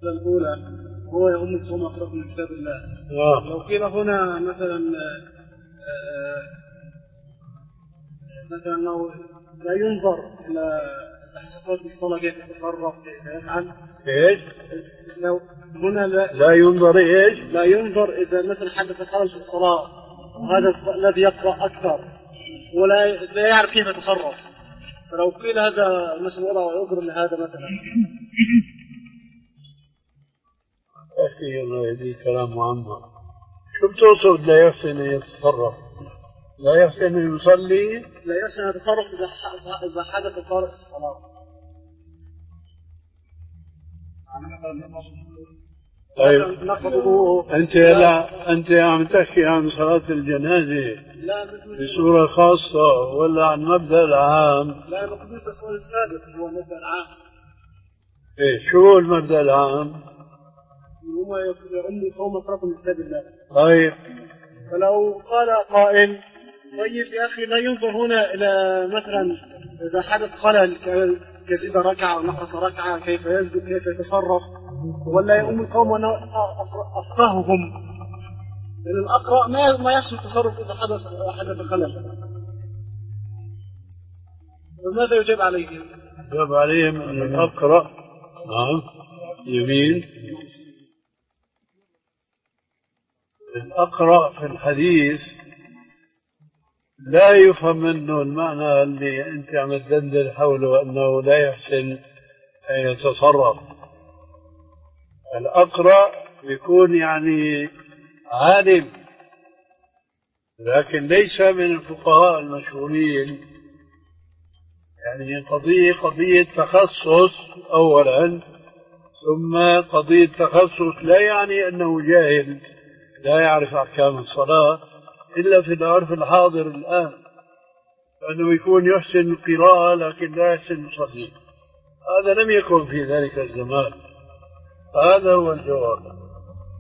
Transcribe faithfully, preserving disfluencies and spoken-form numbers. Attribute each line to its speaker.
Speaker 1: الأولى هو يؤم القوم أقرب من كتاب الله.
Speaker 2: آه.
Speaker 1: لو قيل هنا مثلا آه مثلا لو لا ينظر إلى حسقات الصلاة كيف يتصرف كيف يفعل.
Speaker 2: إيش؟
Speaker 1: لو هنا لا,
Speaker 2: لا ينظر إيش؟
Speaker 1: لا ينظر إذا مثلا حدث خلل في الصلاة وهذا الذي يقرأ أكثر ولا لا يعرف كيف يتصرف، فلو قيل هذا مثلا وضع عذر لهذا مثلا.
Speaker 2: أخي الله يهديك كلام معمر. شو بتقصد لا يحسن أن يتصرف؟ لا يحسن أن يصلي؟
Speaker 1: لا يحسن أن يتصرف إذا إذا حدث طارئ في الصلاة.
Speaker 2: طيب أنت لا أنت عم تحكي عن صلاة الجنازة بصورة خاصة ولا عن مبدأ العام؟
Speaker 1: لا، بقول السؤال السابق هو المبدأ العام.
Speaker 2: إيه شو هو المبدأ العام؟
Speaker 1: هو يؤم القوم أقرب من كتاب الله.
Speaker 2: طيب
Speaker 1: فلو قال قائل طيب يا أخي لا ينظر هنا إلى مثلا إذا حدث خلل كزيد ركعة ونقص ركعة كيف يسجد كيف يتصرف، ولا يؤم القوم وأنا أفقههم، لأن الأقرأ ما ما يحصل التصرف إذا حدث حدث خلل. وماذا يجب عليهم؟
Speaker 2: يجب عليهم أن الأقرأ نعم يمين. الأقرأ في الحديث لا يفهم منه المعنى اللي أنت عم تدندن حوله أنه لا يحسن أن يتصرف. الأقرأ يكون يعني عالم لكن ليس من الفقهاء المشهورين، يعني قضية قضية تخصص أولا، ثم قضية تخصص لا يعني أنه جاهل لا يعرف أحكام الصلاة إلا في العرف الحاضر الآن، فأنه يكون يحسن القراءة لكن لا يحسن الصحيح. هذا لم يكن في ذلك الزمان. هذا هو الجواب.